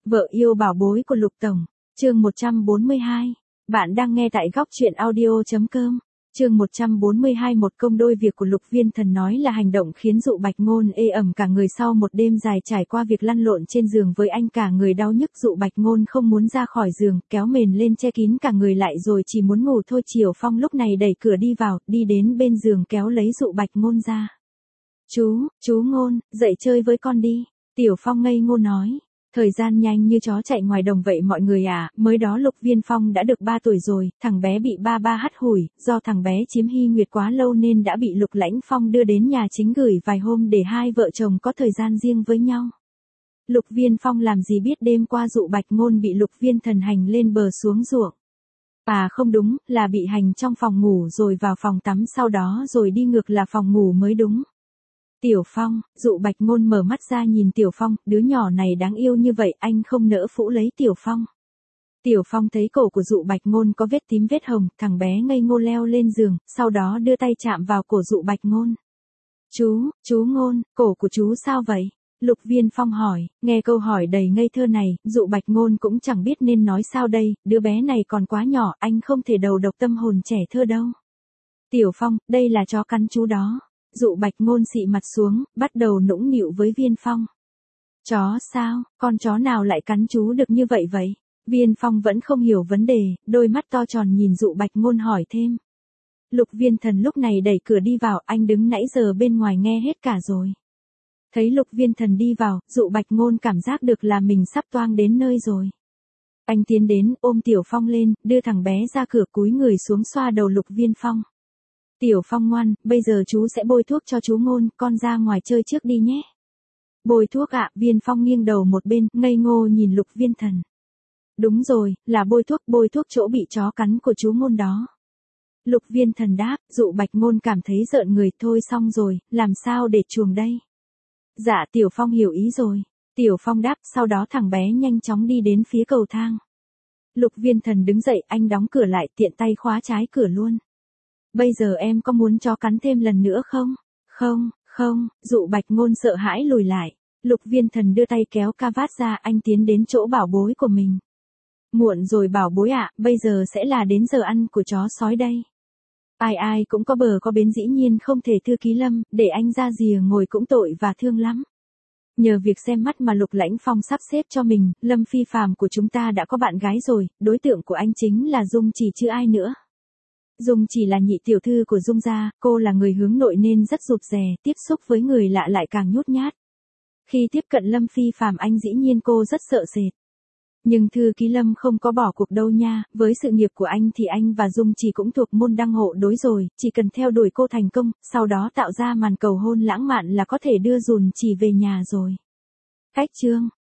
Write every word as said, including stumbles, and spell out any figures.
Vợ yêu bảo bối của Lục Tổng, chương một trăm bốn mươi hai. Bạn đang nghe tại góc truyện audio.com. Chương một trăm bốn mươi hai. Một công đôi việc của Lục Viên Thần nói là hành động khiến Dụ Bạch Ngôn ê ẩm cả người. Sau một đêm dài trải qua việc lăn lộn trên giường với anh, cả người đau nhức, Dụ Bạch Ngôn không muốn ra khỏi giường, kéo mền lên che kín cả người lại rồi chỉ muốn ngủ thôi. Triều Phong lúc này đẩy cửa đi vào, đi đến bên giường kéo lấy Dụ Bạch Ngôn ra. Chú, chú Ngôn, dậy chơi với con đi. Tiểu Phong ngây ngô nói. Thời gian nhanh như chó chạy ngoài đồng vậy mọi người à, mới đó Lục Viên Phong đã được ba tuổi rồi, thằng bé bị ba ba hắt hủi, do thằng bé chiếm Hy Nguyệt quá lâu nên đã bị Lục Lãnh Phong đưa đến nhà chính gửi vài hôm để hai vợ chồng có thời gian riêng với nhau. Lục Viên Phong làm gì biết đêm qua Dụ Bạch Ngôn bị Lục Viên Thần hành lên bờ xuống ruộng. À không đúng, là bị hành trong phòng ngủ rồi vào phòng tắm sau đó rồi đi ngược là phòng ngủ mới đúng. Tiểu Phong, Dụ Bạch Ngôn mở mắt ra nhìn Tiểu Phong, đứa nhỏ này đáng yêu như vậy, anh không nỡ phũ lấy Tiểu Phong. Tiểu Phong thấy cổ của Dụ Bạch Ngôn có vết tím vết hồng, thằng bé ngây ngô leo lên giường, sau đó đưa tay chạm vào cổ Dụ Bạch Ngôn. Chú, chú Ngôn, cổ của chú sao vậy? Lục Viên Phong hỏi. Nghe câu hỏi đầy ngây thơ này, Dụ Bạch Ngôn cũng chẳng biết nên nói sao đây, đứa bé này còn quá nhỏ, anh không thể đầu độc tâm hồn trẻ thơ đâu. Tiểu Phong, đây là chó cắn chú đó. Dụ Bạch Ngôn xị mặt xuống, bắt đầu nũng nịu với Viên Phong. Chó sao, con chó nào lại cắn chú được như vậy vậy? Viên Phong vẫn không hiểu vấn đề, đôi mắt to tròn nhìn Dụ Bạch Ngôn hỏi thêm. Lục Viên Thần lúc này đẩy cửa đi vào, anh đứng nãy giờ bên ngoài nghe hết cả rồi. Thấy Lục Viên Thần đi vào, Dụ Bạch Ngôn cảm giác được là mình sắp toang đến nơi rồi. Anh tiến đến, ôm Tiểu Phong lên, đưa thằng bé ra cửa, cúi người xuống xoa đầu Lục Viên Phong. Tiểu Phong ngoan, bây giờ chú sẽ bôi thuốc cho chú Ngôn, con ra ngoài chơi trước đi nhé. Bôi thuốc ạ, à, Viên Phong nghiêng đầu một bên, ngây ngô nhìn Lục Viên Thần. Đúng rồi, là bôi thuốc, bôi thuốc chỗ bị chó cắn của chú Ngôn đó. Lục Viên Thần đáp. Dụ Bạch Ngôn cảm thấy rợn người, thôi xong rồi, làm sao để chuồng đây? Dạ Tiểu Phong hiểu ý rồi. Tiểu Phong đáp, sau đó thằng bé nhanh chóng đi đến phía cầu thang. Lục Viên Thần đứng dậy, anh đóng cửa lại, tiện tay khóa trái cửa luôn. Bây giờ em có muốn chó cắn thêm lần nữa không? Không, không, Dụ Bạch Ngôn sợ hãi lùi lại. Lục Viên Thần đưa tay kéo ca vát ra, anh tiến đến chỗ bảo bối của mình. Muộn rồi bảo bối ạ, à, bây giờ sẽ là đến giờ ăn của chó sói đây. Ai ai cũng có bờ có bến, dĩ nhiên không thể Thư Ký Lâm, để anh ra rìa ngồi cũng tội và thương lắm. Nhờ việc xem mắt mà Lục Lãnh Phong sắp xếp cho mình, Lâm Phi Phàm của chúng ta đã có bạn gái rồi, đối tượng của anh chính là Dung Chỉ chứ ai nữa. Dung Chỉ là nhị tiểu thư của Dung gia, cô là người hướng nội nên rất rụt rè, tiếp xúc với người lạ lại càng nhút nhát. Khi tiếp cận Lâm Phi Phàm anh dĩ nhiên cô rất sợ sệt. Nhưng Thư Ký Lâm không có bỏ cuộc đâu nha, với sự nghiệp của anh thì anh và Dung Chỉ cũng thuộc môn đăng hộ đối rồi, chỉ cần theo đuổi cô thành công, sau đó tạo ra màn cầu hôn lãng mạn là có thể đưa Dùn Chỉ về nhà rồi. Cách chương,